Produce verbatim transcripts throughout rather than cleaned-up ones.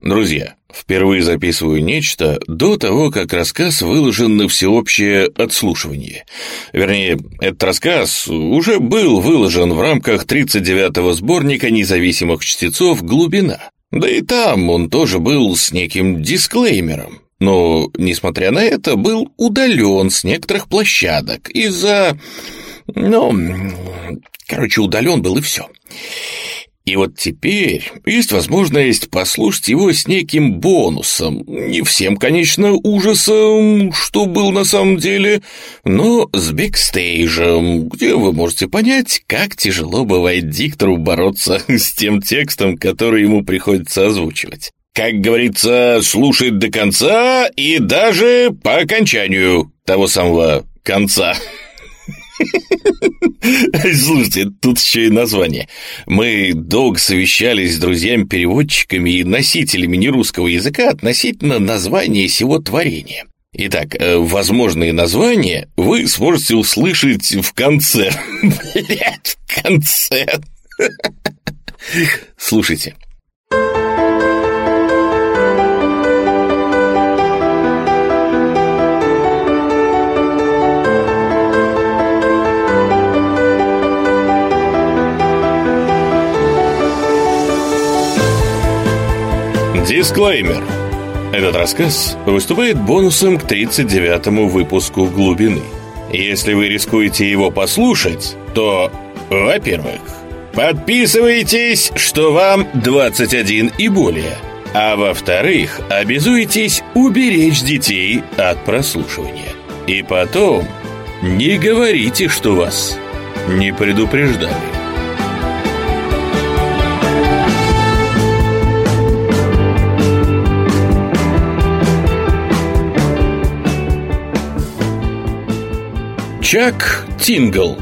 Друзья, впервые записываю нечто до того, как рассказ выложен на всеобщее отслушивание. Вернее, этот рассказ уже был выложен в рамках тридцать девятого сборника независимых чтецов «Глубина». Да и там он тоже был с неким дисклеймером. Но, несмотря на это, был удален с некоторых площадок из-за... Ну, короче, удален был и все. И вот теперь есть возможность послушать его с неким бонусом. Не всем, конечно, ужасом, что был на самом деле, но с бэкстейджем, где вы можете понять, как тяжело бывает диктору бороться с тем текстом, который ему приходится озвучивать. Как говорится, слушать до конца и даже по окончанию того самого конца. Слушайте, тут еще и название. Мы долго совещались с друзьями-переводчиками и носителями нерусского языка относительно названия сего творения. Итак, возможные названия вы сможете услышать в конце. Блять, в конце. Слушайте. Дисклеймер. Этот рассказ выступает бонусом к тридцать девятому выпуску «Глубины». Если вы рискуете его послушать, то, во-первых, подписывайтесь, что вам двадцать один и более, а во-вторых, обязуйтесь уберечь детей от прослушивания. И потом не говорите, что вас не предупреждали. Чак Тингл.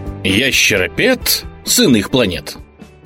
Ящеропед с иных планет.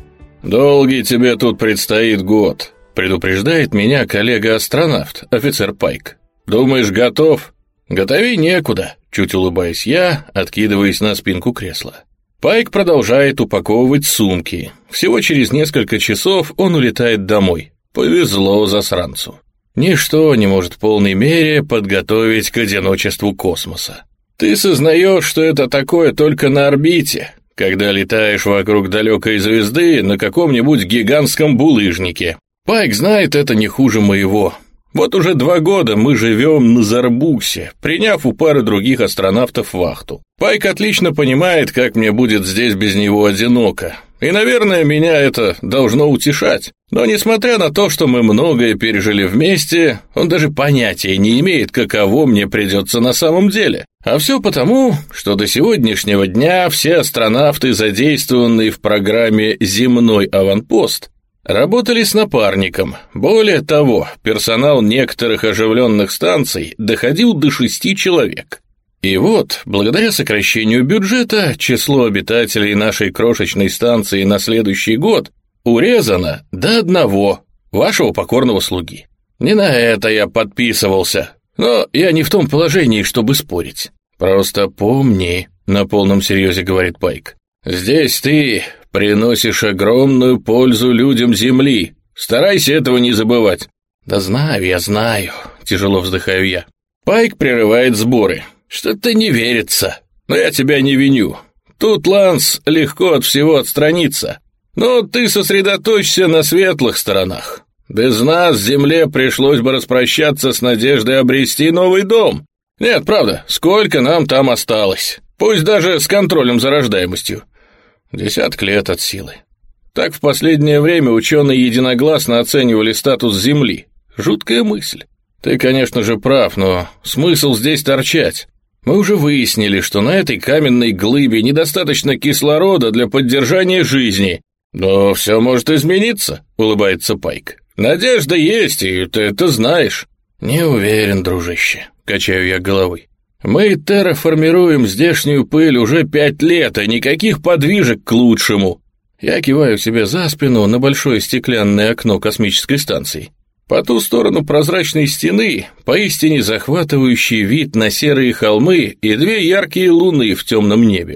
«Долгий тебе тут предстоит год», — предупреждает меня коллега-астронавт, офицер Пайк. «Думаешь, готов?» «Готовей некуда», — чуть улыбаюсь я, откидываясь на спинку кресла. Пайк продолжает упаковывать сумки. Всего через несколько часов он улетает домой. Повезло засранцу. Ничто не может в полной мере подготовить к одиночеству космоса. Ты сознаешь, что это такое только на орбите, когда летаешь вокруг далекой звезды на каком-нибудь гигантском булыжнике. Пайк знает это не хуже моего. Вот уже два года мы живем на Зарбуксе, приняв у пары других астронавтов вахту. Пайк отлично понимает, как мне будет здесь без него одиноко. И, наверное, меня это должно утешать. Но, несмотря на то, что мы многое пережили вместе, он даже понятия не имеет, каково мне придется на самом деле. А все потому, что до сегодняшнего дня все астронавты, задействованные в программе «Земной аванпост», работали с напарником. Более того, персонал некоторых оживленных станций доходил до шести человек. И вот, благодаря сокращению бюджета, число обитателей нашей крошечной станции на следующий год урезано до одного, вашего покорного слуги. Не на это я подписывался, но я не в том положении, чтобы спорить. Просто помни, на полном серьезе говорит Пайк, здесь ты приносишь огромную пользу людям Земли. Старайся этого не забывать. Да знаю, я знаю, тяжело вздыхаю я. Пайк прерывает сборы. Что-то не верится, но я тебя не виню. Тут, Ланс, легко от всего отстраниться. Но ты сосредоточься на светлых сторонах. Без нас Земле пришлось бы распрощаться с надеждой обрести новый дом. Нет, правда, сколько нам там осталось? Пусть даже с контролем за рождаемостью. Десяток лет от силы. Так в последнее время ученые единогласно оценивали статус Земли. Жуткая мысль. Ты, конечно же, прав, но смысл здесь торчать? Мы уже выяснили, что на этой каменной глыбе недостаточно кислорода для поддержания жизни. Но все может измениться, улыбается Пайк. Надежда есть, и ты это знаешь. Не уверен, дружище, качаю я головой. Мы терраформируем здешнюю пыль уже пять лет, а никаких подвижек к лучшему. Я киваю себе за спину на большое стеклянное окно космической станции. По ту сторону прозрачной стены поистине захватывающий вид на серые холмы и две яркие луны в темном небе.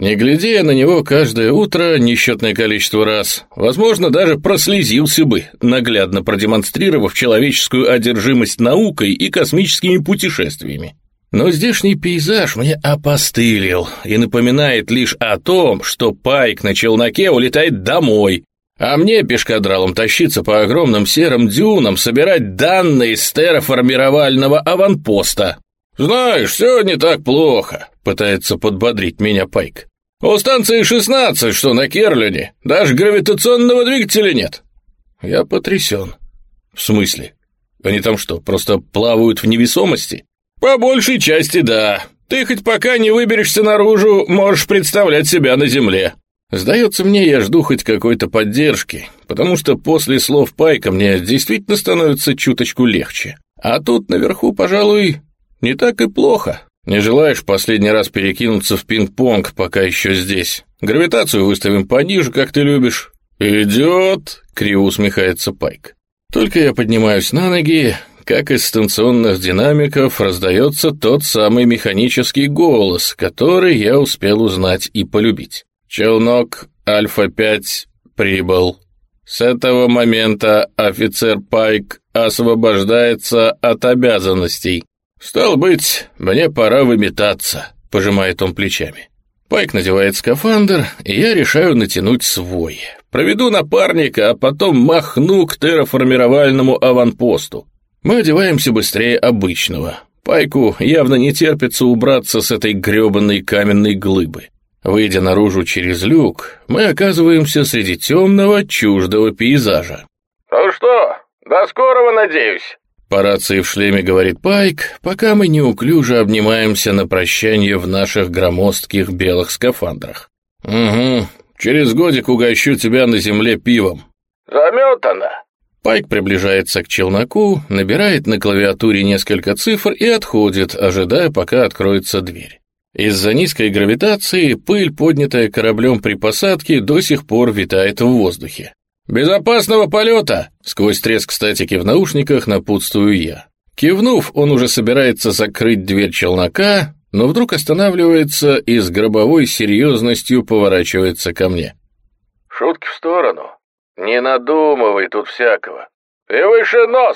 Не глядя я на него каждое утро несчетное количество раз, возможно, даже прослезился бы, наглядно продемонстрировав человеческую одержимость наукой и космическими путешествиями. Но здешний пейзаж мне опостылил и напоминает лишь о том, что Пайк на челноке улетает домой, а мне пешкадралом тащиться по огромным серым дюнам, собирать данные с терраформировального аванпоста. «Знаешь, все не так плохо», — пытается подбодрить меня Пайк. «У станции шестнадцать, что на Керлине, даже гравитационного двигателя нет». Я потрясен. «В смысле? Они там что, просто плавают в невесомости?» «По большей части, да. Ты хоть пока не выберешься наружу, можешь представлять себя на Земле». Сдается мне, я жду хоть какой-то поддержки, потому что после слов Пайка мне действительно становится чуточку легче. А тут наверху, пожалуй, не так и плохо. Не желаешь последний раз перекинуться в пинг-понг, пока еще здесь? Гравитацию выставим пониже, как ты любишь. «Идет», — криво усмехается Пайк. Только я поднимаюсь на ноги, как из станционных динамиков раздается тот самый механический голос, который я успел узнать и полюбить. «Челнок Альфа пять прибыл. С этого момента офицер Пайк освобождается от обязанностей. Стало быть, мне пора выметаться», — пожимает он плечами. Пайк надевает скафандр, и я решаю натянуть свой. Проведу напарника, а потом махну к терраформировальному аванпосту. Мы одеваемся быстрее обычного. Пайку явно не терпится убраться с этой гребаной каменной глыбы. Выйдя наружу через люк, мы оказываемся среди темного, чуждого пейзажа. «Ну что, до скорого, надеюсь?» По рации в шлеме говорит Пайк, пока мы неуклюже обнимаемся на прощание в наших громоздких белых скафандрах. «Угу, через годик угощу тебя на земле пивом». «Заметано». Пайк приближается к челноку, набирает на клавиатуре несколько цифр и отходит, ожидая, пока откроется дверь. Из-за низкой гравитации пыль, поднятая кораблем при посадке, до сих пор витает в воздухе. «Безопасного полета!» — сквозь треск статики в наушниках напутствую я. Кивнув, он уже собирается закрыть дверь челнока, но вдруг останавливается и с гробовой серьезностью поворачивается ко мне. «Шутки в сторону. Не надумывай тут всякого. И выше нос!»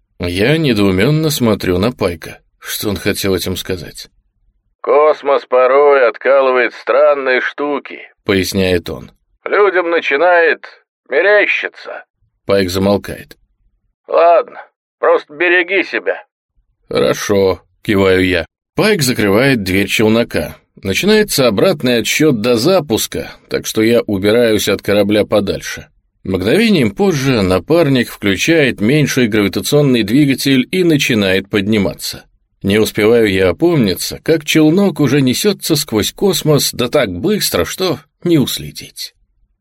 Я недоуменно смотрю на Пайка. Что он хотел этим сказать? «Космос порой откалывает странные штуки», — поясняет он. «Людям начинает мерещиться». Пайк замолкает. «Ладно, просто береги себя». «Хорошо», — киваю я. Пайк закрывает дверь челнока. Начинается обратный отсчет до запуска, так что я убираюсь от корабля подальше. Мгновением позже напарник включает меньший гравитационный двигатель и начинает подниматься. Не успеваю я опомниться, как челнок уже несется сквозь космос, да так быстро, что не уследить.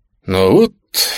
Но вот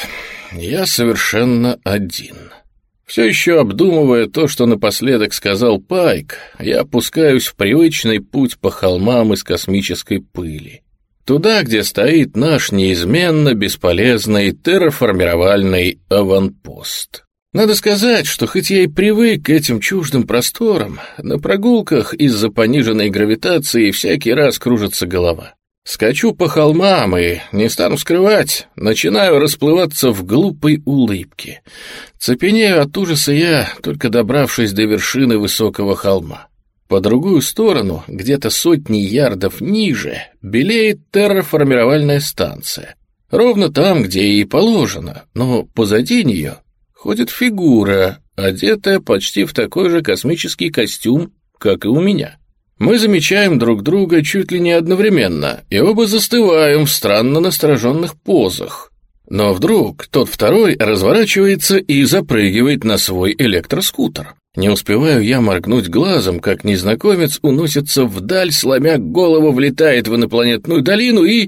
я совершенно один. Все еще обдумывая то, что напоследок сказал Пайк, я опускаюсь в привычный путь по холмам из космической пыли. Туда, где стоит наш неизменно бесполезный терраформировальный аванпост. Надо сказать, что хоть я и привык к этим чуждым просторам, на прогулках из-за пониженной гравитации всякий раз кружится голова. Скачу по холмам и, не стану скрывать, начинаю расплываться в глупой улыбке. Цепенею от ужаса я, только добравшись до вершины высокого холма. По другую сторону, где-то сотни ярдов ниже, белеет терраформировальная станция. Ровно там, где и положено, но позади нее ходит фигура, одетая почти в такой же космический костюм, как и у меня. Мы замечаем друг друга чуть ли не одновременно, и оба застываем в странно настороженных позах. Но вдруг тот второй разворачивается и запрыгивает на свой электроскутер. Не успеваю я моргнуть глазом, как незнакомец уносится вдаль, сломя голову, влетает в инопланетную долину и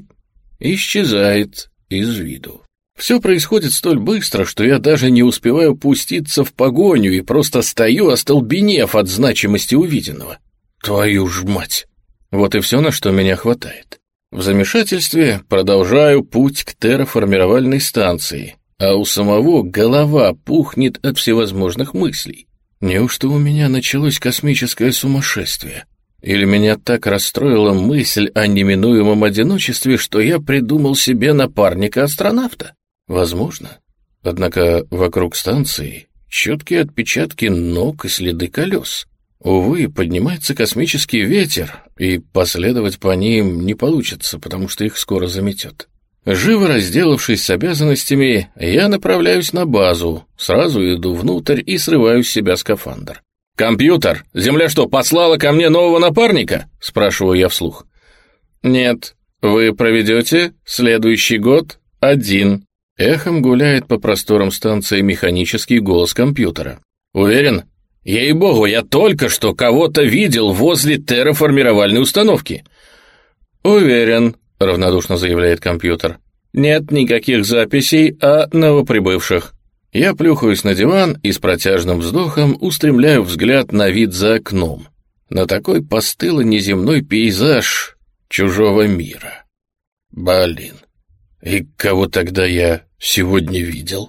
исчезает из виду. Все происходит столь быстро, что я даже не успеваю пуститься в погоню и просто стою, остолбенев от значимости увиденного. Твою ж мать! Вот и все, на что меня хватает. В замешательстве продолжаю путь к терраформировальной станции, а у самого голова пухнет от всевозможных мыслей. Неужто у меня началось космическое сумасшествие? Или меня так расстроила мысль о неминуемом одиночестве, что я придумал себе напарника-астронавта? Возможно. Однако вокруг станции четкие отпечатки ног и следы колес. Увы, поднимается космический ветер, и последовать по ним не получится, потому что их скоро заметет. Живо разделавшись с обязанностями, я направляюсь на базу, сразу иду внутрь и срываю с себя скафандр. «Компьютер, Земля что, послала ко мне нового напарника?» — спрашиваю я вслух. «Нет, вы проведете следующий год один». Эхом гуляет по просторам станции механический голос компьютера. «Уверен? Ей-богу, я только что кого-то видел возле терраформировальной установки». «Уверен», — равнодушно заявляет компьютер. «Нет никаких записей о новоприбывших». Я плюхаюсь на диван и с протяжным вздохом устремляю взгляд на вид за окном. На такой постылый неземной пейзаж чужого мира. Блин, и кого тогда я сегодня видел?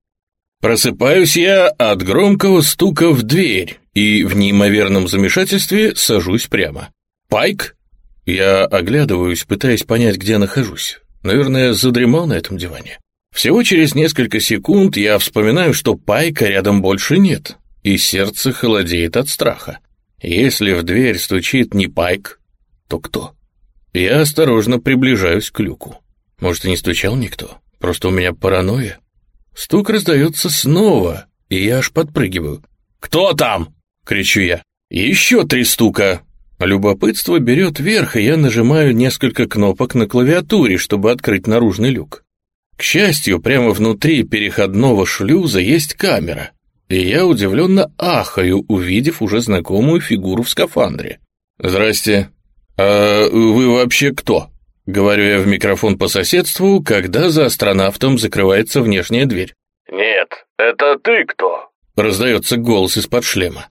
Просыпаюсь я от громкого стука в дверь и в неимоверном замешательстве сажусь прямо. «Пайк?» Я оглядываюсь, пытаясь понять, где нахожусь. Наверное, задремал на этом диване. Всего через несколько секунд я вспоминаю, что Пайка рядом больше нет, и сердце холодеет от страха. Если в дверь стучит не Пайк, то кто? Я осторожно приближаюсь к люку. Может, и не стучал никто, просто у меня паранойя. Стук раздается снова, и я аж подпрыгиваю. «Кто там?» — кричу я. Еще три стука. Любопытство берет верх, и я нажимаю несколько кнопок на клавиатуре, чтобы открыть наружный люк. К счастью, прямо внутри переходного шлюза есть камера, и я удивленно ахаю, увидев уже знакомую фигуру в скафандре. «Здрасте. А вы вообще кто?» — говорю я в микрофон по соседству, когда за астронавтом закрывается внешняя дверь. «Нет, это ты кто?» — раздается голос из-под шлема.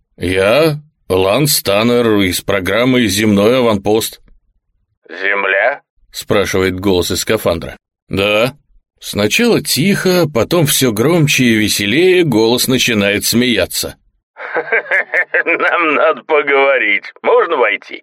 «Я Ланс Таннер из программы «Земной аванпост». «Земля?» — спрашивает голос из скафандра. «Да». Сначала тихо, потом все громче и веселее голос начинает смеяться. «Нам надо поговорить. Можно войти?»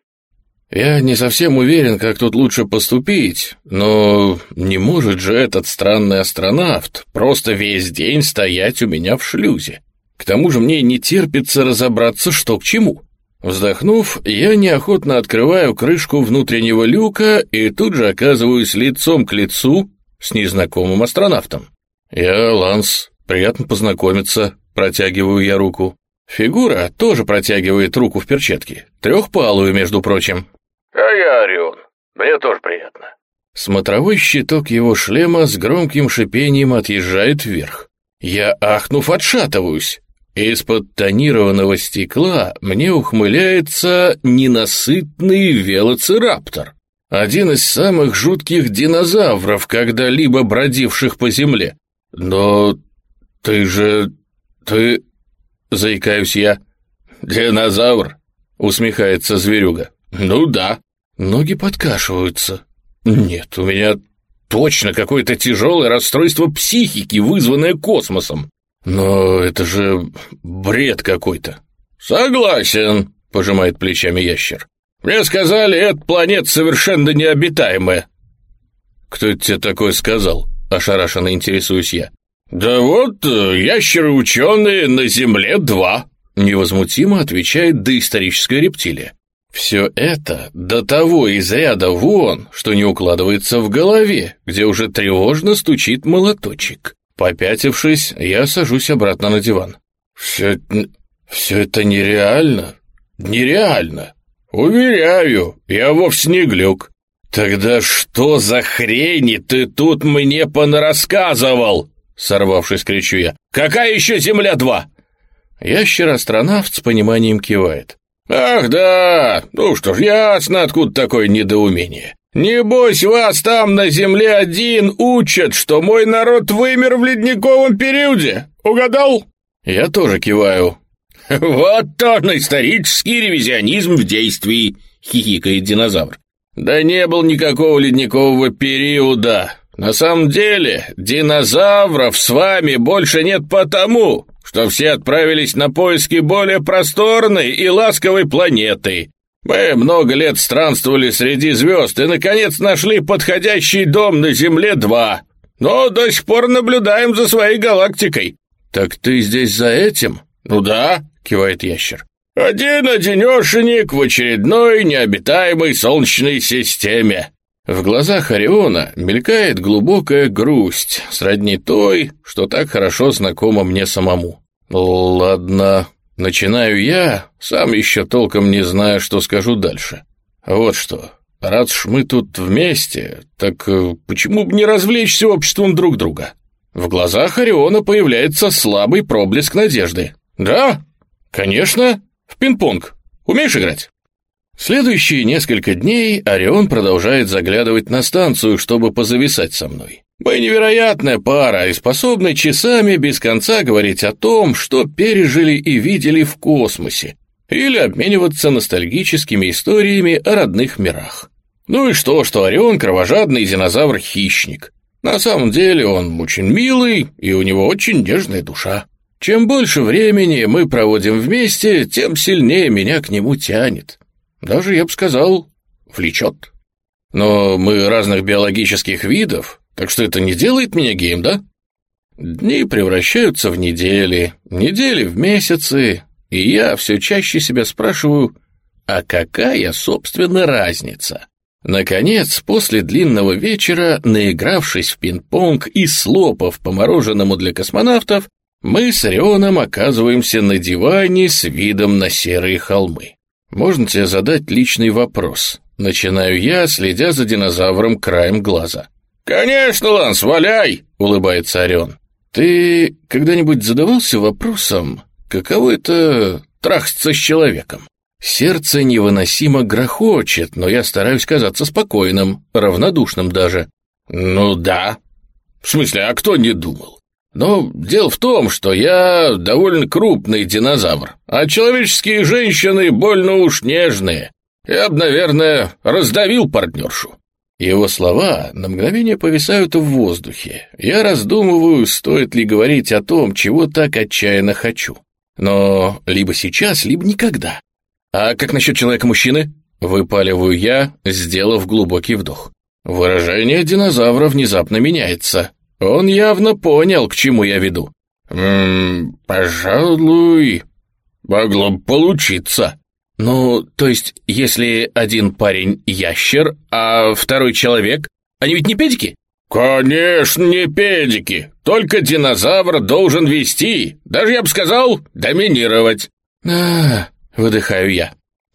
Я не совсем уверен, как тут лучше поступить, но не может же этот странный астронавт просто весь день стоять у меня в шлюзе. К тому же мне не терпится разобраться, что к чему. Вздохнув, я неохотно открываю крышку внутреннего люка и тут же оказываюсь лицом к лицу с незнакомым астронавтом. «Я Ланс, приятно познакомиться», — протягиваю я руку. Фигура тоже протягивает руку в перчатке, трехпалую, между прочим. «А я Орион, мне тоже приятно». Смотровой щиток его шлема с громким шипением отъезжает вверх. Я, ахнув, отшатываюсь. Из-под тонированного стекла мне ухмыляется ненасытный велоцираптор. Один из самых жутких динозавров, когда-либо бродивших по земле. «Но ты же... ты...» — заикаюсь я. «Динозавр?» — усмехается зверюга. «Ну да». Ноги подкашиваются. «Нет, у меня точно какое-то тяжелое расстройство психики, вызванное космосом. Но это же бред какой-то». «Согласен», — пожимает плечами ящер. «Мне сказали, эта планета совершенно необитаемая». «Кто это тебе такое сказал?» — ошарашенно интересуюсь я. «Да вот, ящеры-ученые на Земле два», — невозмутимо отвечает доисторическая рептилия. Все это до того из ряда вон, что не укладывается в голове, где уже тревожно стучит молоточек. Попятившись, я сажусь обратно на диван. «Все, все это нереально, нереально. Уверяю, я вовсе не глюк». «Тогда что за хрени ты тут мне понарассказывал?» Сорвавшись, кричу я. «Какая еще Земля-два?» Ящер-астронавт с пониманием кивает. «Ах да, ну что ж, ясно, откуда такое недоумение. Небось, вас там на Земле-один учат, что мой народ вымер в ледниковом периоде. Угадал?» Я тоже киваю. «Вот тоже исторический ревизионизм в действии», — хихикает динозавр. «Да не было никакого ледникового периода. На самом деле, динозавров с вами больше нет потому, что все отправились на поиски более просторной и ласковой планеты. Мы много лет странствовали среди звезд и, наконец, нашли подходящий дом на Земле-два, но до сих пор наблюдаем за своей галактикой». «Так ты здесь за этим?» «Ну да», — кивает ящер. «Один-одинешенек в очередной необитаемой солнечной системе». В глазах Ориона мелькает глубокая грусть, сродни той, что так хорошо знакома мне самому. «Ладно». Начинаю я, сам еще толком не знаю, что скажу дальше. Вот что, раз уж мы тут вместе, так почему бы не развлечься обществом друг друга? В глазах Ориона появляется слабый проблеск надежды. «Да, конечно, в пинг-понг. Умеешь играть?» Следующие несколько дней Орион продолжает заглядывать на станцию, чтобы позависать со мной. Мы невероятная пара и способны часами без конца говорить о том, что пережили и видели в космосе, или обмениваться ностальгическими историями о родных мирах. Ну и что, что Орион кровожадный динозавр-хищник. На самом деле он очень милый, и у него очень нежная душа. Чем больше времени мы проводим вместе, тем сильнее меня к нему тянет. Даже, я бы сказал, влечет. Но мы разных биологических видов, так что это не делает меня геем, да? Дни превращаются в недели, недели в месяцы, и я все чаще себя спрашиваю, а какая, собственно, разница? Наконец, после длинного вечера, наигравшись в пинг-понг и слопав по мороженому для космонавтов, мы с Орионом оказываемся на диване с видом на серые холмы. Можно тебе задать личный вопрос? Начинаю я, следя за динозавром краем глаза. «Конечно, Ланс, валяй!» — улыбается Орион. «Ты когда-нибудь задавался вопросом, каково это трахаться с человеком?» Сердце невыносимо грохочет, но я стараюсь казаться спокойным, равнодушным даже. «Ну да». «В смысле, а кто не думал?» «Но дело в том, что я довольно крупный динозавр, а человеческие женщины больно уж нежные. Я бы, наверное, раздавил партнершу». Его слова на мгновение повисают в воздухе. Я раздумываю, стоит ли говорить о том, чего так отчаянно хочу. Но либо сейчас, либо никогда. «А как насчет человека-мужчины?» — выпаливаю я, сделав глубокий вдох. Выражение динозавра внезапно меняется. Он явно понял, к чему я веду. «Ммм, пожалуй, могло бы получиться». «Ну, то есть, если один парень ящер, а второй человек, они ведь не педики?» «Конечно, не педики. Только динозавр должен вести, даже, я бы сказал, доминировать». «А, — выдыхаю я.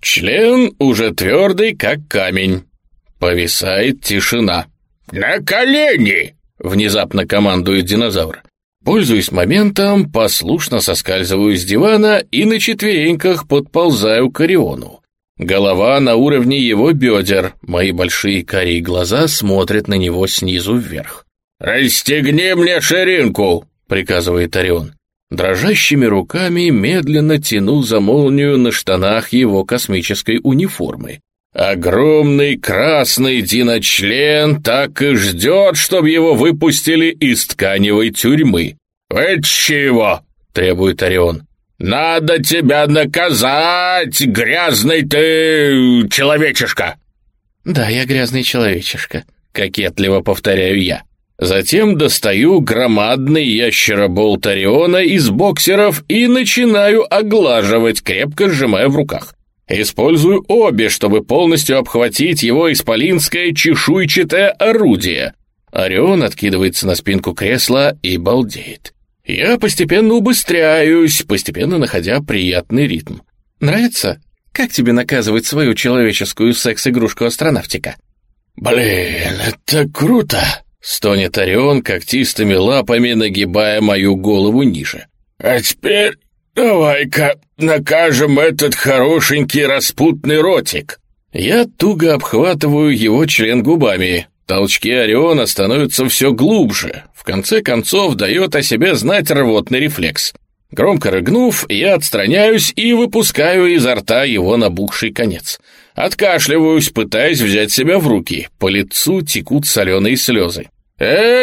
Член уже твердый, как камень. Повисает тишина. «На колени!» — внезапно командует динозавр. Пользуясь моментом, послушно соскальзываю с дивана и на четвереньках подползаю к Ориону. Голова на уровне его бедер, мои большие карие глаза смотрят на него снизу вверх. «Расстегни мне ширинку!» — приказывает Орион. Дрожащими руками медленно тяну за молнию на штанах его космической униформы. Огромный красный диночлен так и ждет, чтобы его выпустили из тканевой тюрьмы. «Это чего?» — требует Орион. «Надо тебя наказать, грязный ты человечишка!» «Да, я грязный человечишка», — кокетливо повторяю я. Затем достаю громадный ящероболт Ориона из боксеров и начинаю оглаживать, крепко сжимая в руках. Использую обе, чтобы полностью обхватить его исполинское чешуйчатое орудие. Орион откидывается на спинку кресла и балдеет. Я постепенно убыстряюсь, постепенно находя приятный ритм. «Нравится? Как тебе наказывать свою человеческую секс-игрушку-астронавтика?» «Блин, это круто!» — стонет Орион, когтистыми лапами нагибая мою голову ниже. «А теперь давай-ка накажем этот хорошенький распутный ротик». Я туго обхватываю его член губами. Толчки Ориона становятся все глубже. В конце концов дает о себе знать рвотный рефлекс. Громко рыгнув, я отстраняюсь и выпускаю изо рта его набухший конец. Откашливаюсь, пытаясь взять себя в руки. По лицу текут соленые слезы. «Э,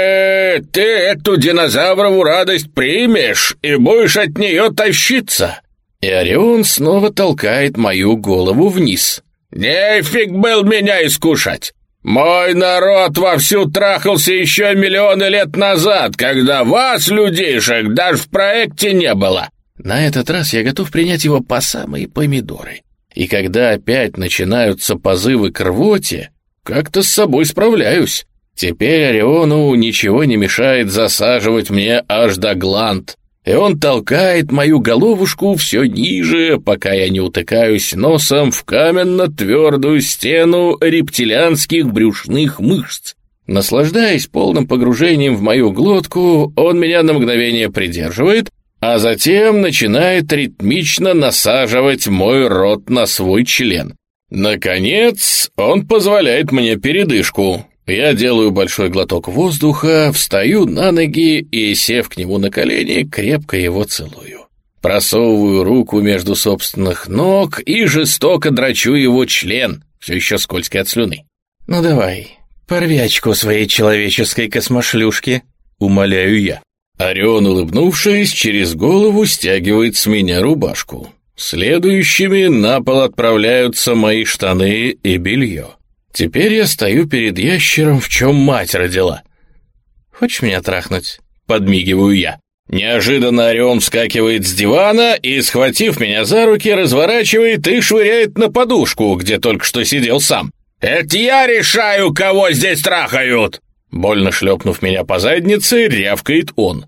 нет, ты эту динозаврову радость примешь и будешь от нее тащиться!» И Орион снова толкает мою голову вниз. «Нефиг был меня искушать! Мой народ вовсю трахался еще миллионы лет назад, когда вас, людейшек, даже в проекте не было!» На этот раз я готов принять его по самые помидоры. И когда опять начинаются позывы к рвоте, как-то с собой справляюсь. Теперь Ориону ничего не мешает засаживать мне аж до гланд, и он толкает мою головушку все ниже, пока я не утыкаюсь носом в каменно-твердую стену рептилианских брюшных мышц. Наслаждаясь полным погружением в мою глотку, он меня на мгновение придерживает, а затем начинает ритмично насаживать мой рот на свой член. Наконец, он позволяет мне передышку. Я делаю большой глоток воздуха, встаю на ноги и, сев к нему на колени, крепко его целую. Просовываю руку между собственных ног и жестоко дрочу его член, все еще скользкий от слюны. «Ну давай, порви очко своей человеческой космошлюшки», — умоляю я. Орион, улыбнувшись, через голову стягивает с меня рубашку. Следующими на пол отправляются мои штаны и белье. Теперь я стою перед ящером, в чем мать родила. «Хочешь меня трахнуть?» — подмигиваю я. Неожиданно Орион вскакивает с дивана и, схватив меня за руки, разворачивает и швыряет на подушку, где только что сидел сам. «Это я решаю, кого здесь трахают!» Больно шлепнув меня по заднице, рявкает он.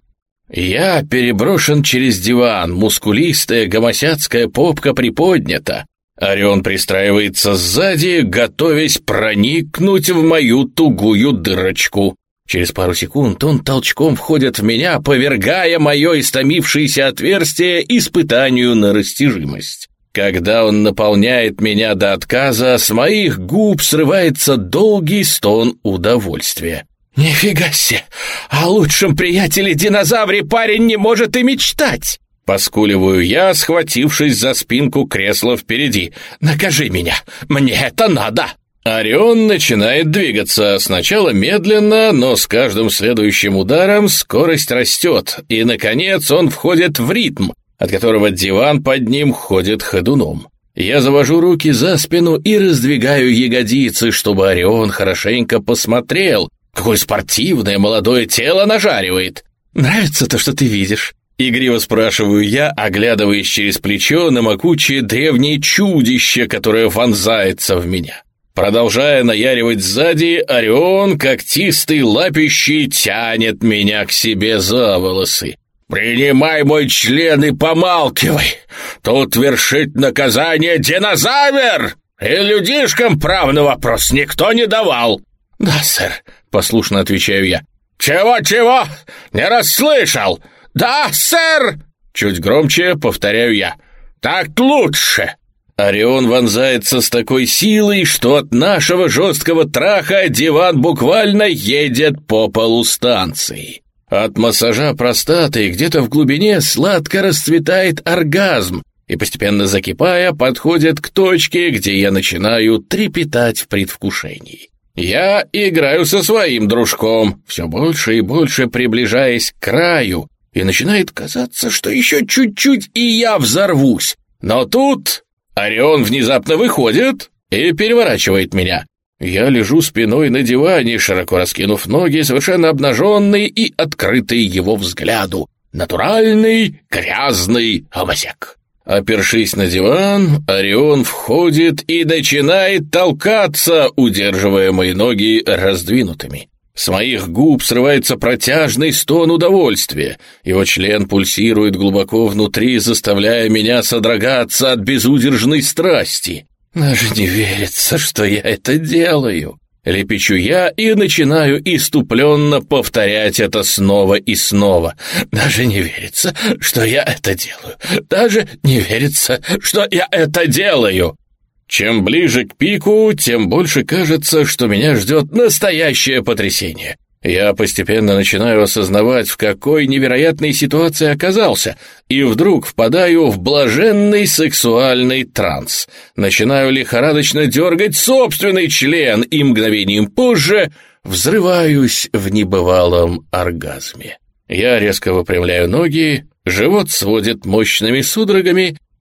Я переброшен через диван, мускулистая гомосятская попка приподнята. Орион пристраивается сзади, готовясь проникнуть в мою тугую дырочку. Через пару секунд он толчком входит в меня, повергая мое истомившееся отверстие испытанию на растяжимость. Когда он наполняет меня до отказа, с моих губ срывается долгий стон удовольствия. «Нифига себе! О лучшем приятеле-динозавре парень не может и мечтать!» Поскуливаю я, схватившись за спинку кресла впереди. «Накажи меня! Мне это надо!» Орион начинает двигаться, сначала медленно, но с каждым следующим ударом скорость растет, и, наконец, он входит в ритм, от которого диван под ним ходит ходуном. Я завожу руки за спину и раздвигаю ягодицы, чтобы Орион хорошенько посмотрел, какое спортивное молодое тело нажаривает. «Нравится то, что ты видишь?» Игриво спрашиваю я, оглядываясь через плечо на могучее древнее чудище, которое вонзается в меня. Продолжая наяривать сзади, Орион, когтистый лапищий, тянет меня к себе за волосы. «Принимай мой член и помалкивай! Тут вершит наказание динозавр! И людишкам прав на вопрос никто не давал!» «Да, сэр», — послушно отвечаю я. «Чего-чего? Не расслышал! Да, сэр!» Чуть громче повторяю я. «Так лучше!» Орион вонзается с такой силой, что от нашего жесткого траха диван буквально едет по полу станции. От массажа простаты где-то в глубине сладко расцветает оргазм, и, постепенно закипая, подходит к точке, где я начинаю трепетать в предвкушении. Я играю со своим дружком, все больше и больше приближаясь к краю, и начинает казаться, что еще чуть-чуть и я взорвусь. Но тут Орион внезапно выходит и переворачивает меня. Я лежу спиной на диване, широко раскинув ноги, совершенно обнаженный и открытый его взгляду. Натуральный грязный гомосек. Опершись на диван, Орион входит и начинает толкаться, удерживая мои ноги раздвинутыми. С моих губ срывается протяжный стон удовольствия. Его член пульсирует глубоко внутри, заставляя меня содрогаться от безудержной страсти. «Даже не верится, что я это делаю!» Лепечу я и начинаю иступленно повторять это снова и снова. «Даже не верится, что я это делаю! Даже не верится, что я это делаю!» Чем ближе к пику, тем больше кажется, что меня ждет настоящее потрясение. Я постепенно начинаю осознавать, в какой невероятной ситуации оказался, и вдруг впадаю в блаженный сексуальный транс. Начинаю лихорадочно дергать собственный член, и мгновением позже взрываюсь в небывалом оргазме. Я резко выпрямляю ноги, живот сводит мощными судорогами,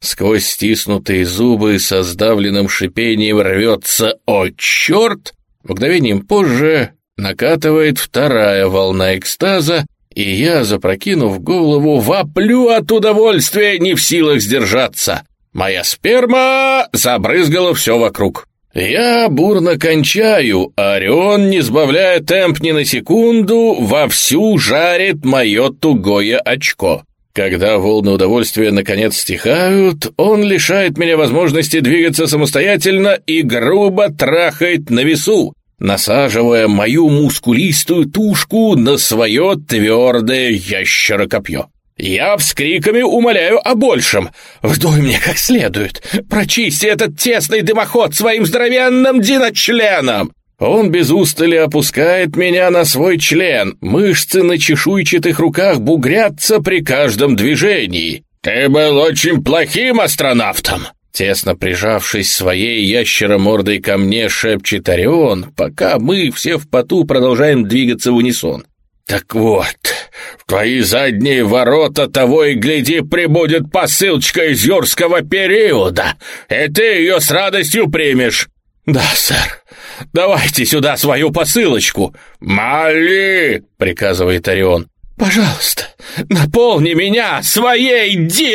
Сквозь стиснутые зубы со сдавленным шипением рвется «О, черт!». Мгновением позже накатывает вторая волна экстаза, и я, запрокинув голову, воплю от удовольствия, не в силах сдержаться. Моя сперма забрызгала все вокруг. Я бурно кончаю, а Орион, не сбавляя темп ни на секунду, вовсю жарит мое тугое очко. Когда волны удовольствия наконец стихают, он лишает меня возможности двигаться самостоятельно и грубо трахает на весу, насаживая мою мускулистую тушку на свое твердое ящерокопье. Я вскриками умоляю о большем. Вдуй мне как следует. Прочисти этот тесный дымоход своим здоровенным диночленом. Он без устали опускает меня на свой член. Мышцы на чешуйчатых руках бугрятся при каждом движении. «Ты был очень плохим астронавтом!» Тесно прижавшись своей ящеромордой ко мне, шепчет Орион, пока мы все в поту продолжаем двигаться в унисон. «Так вот, в твои задние ворота того и гляди прибудет посылочка из юрского периода, и ты ее с радостью примешь». «Да, сэр, давайте сюда свою посылочку». «Моли!» — приказывает Орион. «Пожалуйста, наполни меня своей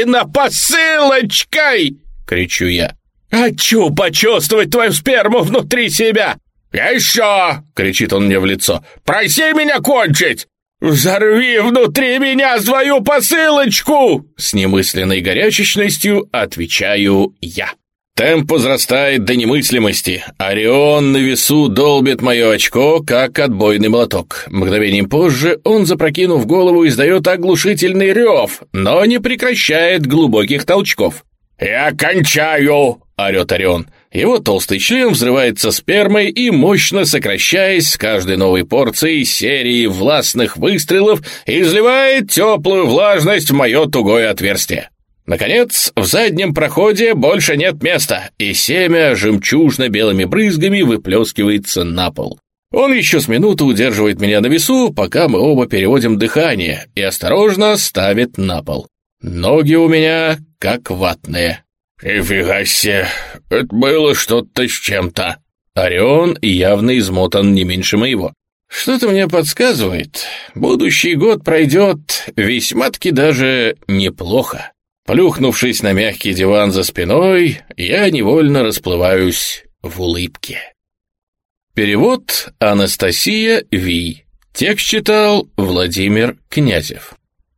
динопосылочкой!» — кричу я. «Хочу почувствовать твою сперму внутри себя!» «Еще!» — кричит он мне в лицо. «Проси меня кончить!» «Взорви внутри меня свою посылочку!» С немысленной горячечностью отвечаю я. Темп возрастает до немыслимости. Орион на весу долбит мое очко, как отбойный молоток. Мгновением позже он, запрокинув голову, издает оглушительный рев, но не прекращает глубоких толчков. «Я кончаю!» — орет Орион. Его толстый член взрывается спермой и, мощно сокращаясь с каждой новой порцией серии властных выстрелов, изливает теплую влажность в мое тугое отверстие. Наконец, в заднем проходе больше нет места, и семя жемчужно-белыми брызгами выплескивается на пол. Он еще с минуту удерживает меня на весу, пока мы оба переводим дыхание, и осторожно ставит на пол. Ноги у меня как ватные. «Нифига себе, это было что-то с чем-то». Орион явно измотан не меньше моего. Что-то мне подсказывает, будущий год пройдет весьма-таки даже неплохо. Плюхнувшись на мягкий диван за спиной, я невольно расплываюсь в улыбке. Перевод Анастасия Ви. Текст читал Владимир Князев.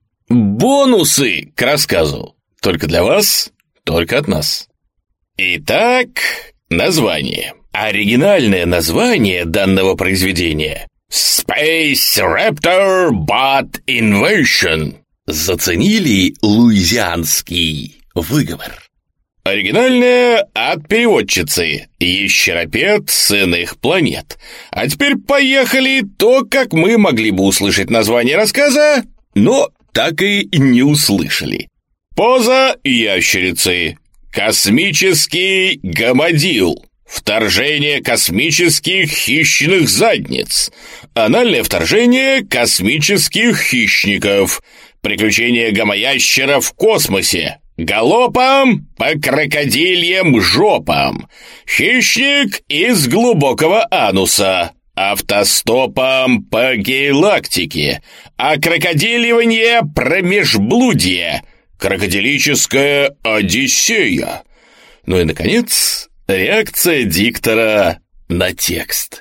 Бонусы к рассказу. Только для вас, только от нас. Итак, название. Оригинальное название данного произведения — Space Raptor Bot Invasion. Заценили луизианский выговор. Оригинальное от переводчицы «Ящеропед с иных планет». А теперь поехали то, как мы могли бы услышать название рассказа, но так и не услышали. Поза ящерицы. Космический гамадил. Вторжение космических хищных задниц. Анальное вторжение космических хищников. Приключения гомоящера в космосе. Галопом по крокодильям жопам. Хищник из глубокого ануса. Автостопом по галактике. Окрокодиливание промежблудья. Крокодилическая одиссея. Ну и, наконец, реакция диктора на текст.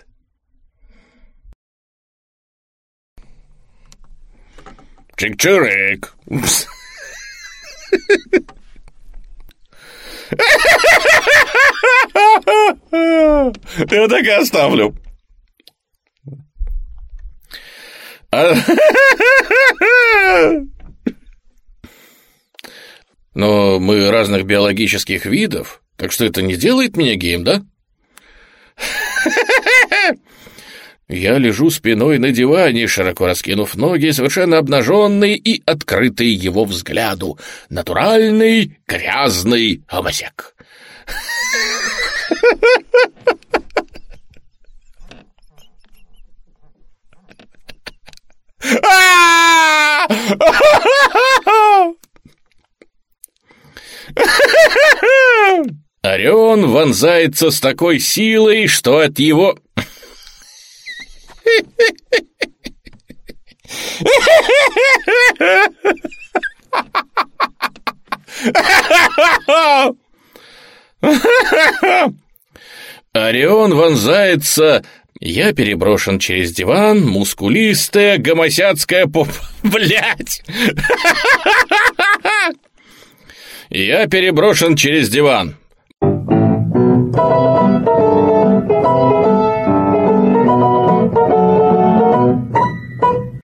Чик-чирик. Я так и оставлю. Но мы разных биологических видов, так что это не делает меня геем, да? Я лежу спиной на диване, широко раскинув ноги, совершенно обнаженный и открытый его взгляду. Натуральный грязный гомосек. Орион вонзается с такой силой, что от его... Орион вонзается... Я переброшен через диван, мускулистая гомосятская поп... Блядь! Я переброшен через диван,